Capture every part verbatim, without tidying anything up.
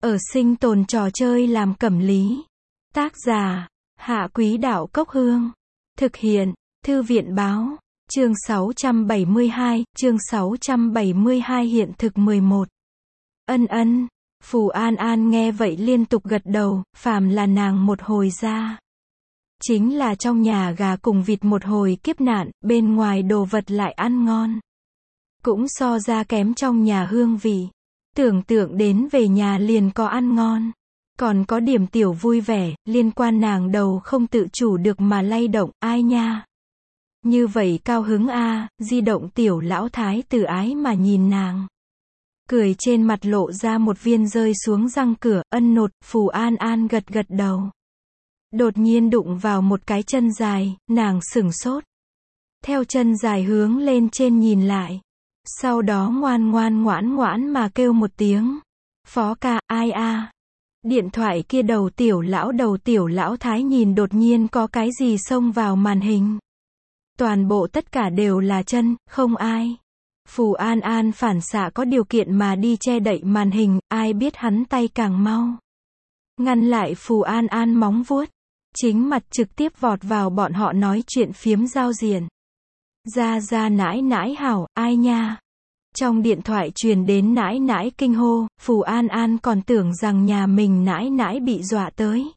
Ở sinh tồn trò chơi làm cẩm lý. Tác giả, Hạ Quý Đạo Cốc Hương. Thực hiện, Thư viện Báo. Chương sáu trăm bảy mươi hai, chương sáu trăm bảy mươi hai hiện thực mười một. Ân ân, Phù An An nghe vậy liên tục gật đầu, phàm là nàng một hồi ra. Chính là trong nhà gà cùng vịt một hồi kiếp nạn, bên ngoài đồ vật lại ăn ngon. Cũng so ra kém trong nhà hương vị. Tưởng tượng đến về nhà liền có ăn ngon. Còn có điểm tiểu vui vẻ, liên quan nàng đầu không tự chủ được mà lay động, ai nha. Như vậy cao hứng a, à, di động tiểu lão thái tử ái mà nhìn nàng. Cười trên mặt lộ ra một viên rơi xuống răng cửa, ân nột, Phù An An gật gật đầu. Đột nhiên đụng vào một cái chân dài, nàng sửng sốt. Theo chân dài hướng lên trên nhìn lại. Sau đó ngoan ngoan ngoãn ngoãn mà kêu một tiếng. Phó ca, ai a? À? Điện thoại kia đầu tiểu lão đầu tiểu lão thái nhìn đột nhiên có cái gì xông vào màn hình. Toàn bộ tất cả đều là chân, không ai. Phù An An phản xạ có điều kiện mà đi che đậy màn hình, ai biết hắn tay càng mau. Ngăn lại Phù An An móng vuốt. Chính mặt trực tiếp vọt vào bọn họ nói chuyện phiếm giao diện. Ra ra nãi nãi hảo, ai nha. Trong điện thoại truyền đến nãi nãi kinh hô, Phù An An còn tưởng rằng nhà mình nãi nãi bị dọa tới.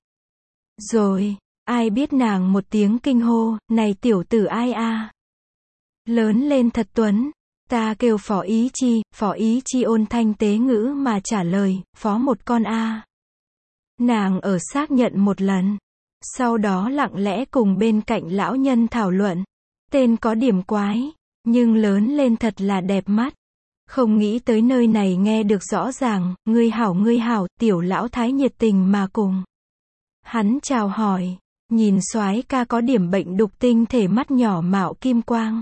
Rồi, ai biết nàng một tiếng kinh hô, này tiểu tử ai a? À? Lớn lên thật tuấn. Ta kêu Phó Ý Chi, Phó Ý Chi ôn thanh tế ngữ mà trả lời, phó một con a. À. Nàng ở xác nhận một lần. Sau đó lặng lẽ cùng bên cạnh lão nhân thảo luận. Tên có điểm quái, nhưng lớn lên thật là đẹp mắt. Không nghĩ tới nơi này nghe được rõ ràng, ngươi hảo ngươi hảo, tiểu lão thái nhiệt tình mà cùng. Hắn chào hỏi, nhìn soái ca có điểm bệnh đục tinh thể mắt nhỏ mạo kim quang.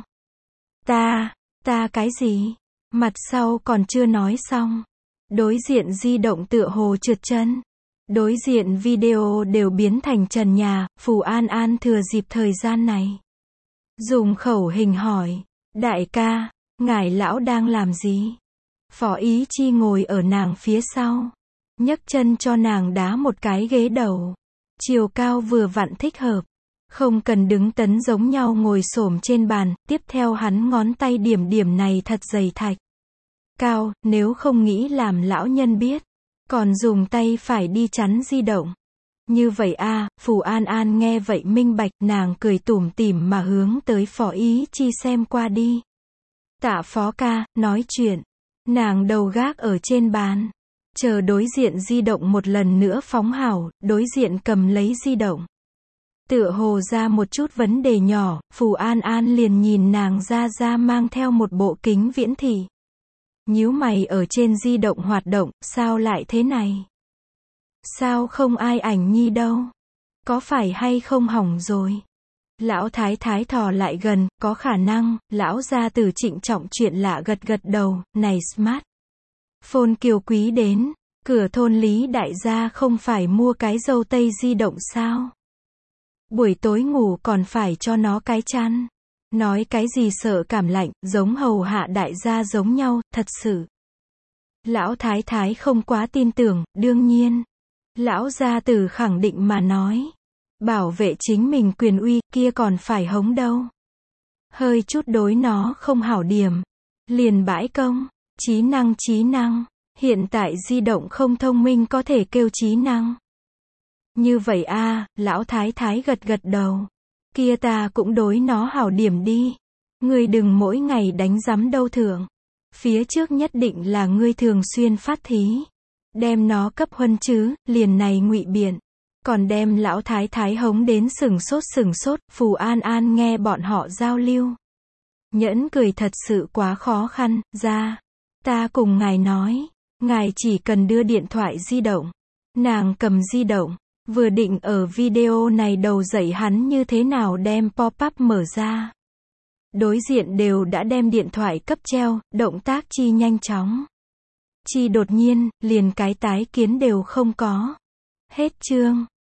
Ta, ta cái gì? Mặt sau còn chưa nói xong. Đối diện di động tựa hồ trượt chân. Đối diện video đều biến thành trần nhà, Phù An An thừa dịp thời gian này. Dùng khẩu hình hỏi, đại ca, ngài lão đang làm gì? Phó Ý Chi ngồi ở nàng phía sau. Nhấc chân cho nàng đá một cái ghế đầu. Chiều cao vừa vặn thích hợp. Không cần đứng tấn giống nhau ngồi xổm trên bàn, tiếp theo hắn ngón tay điểm điểm này thật dày thạch. Cao, nếu không nghĩ làm lão nhân biết. Còn dùng tay phải đi chắn di động. Như vậy a, à, Phù An An nghe vậy minh bạch, nàng cười tủm tỉm mà hướng tới Phó Ý Chi xem qua đi. Tạ phó ca, nói chuyện. Nàng đầu gác ở trên bàn. Chờ đối diện di động một lần nữa phóng hảo, đối diện cầm lấy di động. Tựa hồ ra một chút vấn đề nhỏ, Phù An An liền nhìn nàng ra ra mang theo một bộ kính viễn thị. Nhíu mày ở trên di động hoạt động, sao lại thế này? Sao không ai ảnh nhi đâu? Có phải hay không hỏng rồi? Lão thái thái thò lại gần, có khả năng, lão gia tử trịnh trọng chuyện lạ gật gật đầu, này smart. Phone kiều quý đến, cửa thôn Lý đại gia không phải mua cái dâu tây di động sao? Buổi tối ngủ còn phải cho nó cái chăn. Nói cái gì sợ cảm lạnh, giống hầu hạ đại gia giống nhau, thật sự. Lão thái thái không quá tin tưởng, đương nhiên. Lão gia tử khẳng định mà nói. Bảo vệ chính mình quyền uy, kia còn phải hống đâu. Hơi chút đối nó không hảo điểm. Liền bãi công, trí năng trí năng. Hiện tại di động không thông minh có thể kêu trí năng. Như vậy a, à, lão thái thái gật gật đầu. Kia ta cũng đối nó hảo điểm đi. Ngươi đừng mỗi ngày đánh giám đâu thượng. Phía trước nhất định là ngươi thường xuyên phát thí. Đem nó cấp huân chứ, liền này ngụy biện. Còn đem lão thái thái hống đến sừng sốt sừng sốt, Phù An An nghe bọn họ giao lưu. Nhẫn cười thật sự quá khó khăn, ra. Ta cùng ngài nói, ngài chỉ cần đưa điện thoại di động. Nàng cầm di động. Vừa định ở video này đầu dạy hắn như thế nào đem pop-up mở ra. Đối diện đều đã đem điện thoại cấp treo, động tác chi nhanh chóng. Chi đột nhiên, liền cái tái kiến đều không có. Hết chương.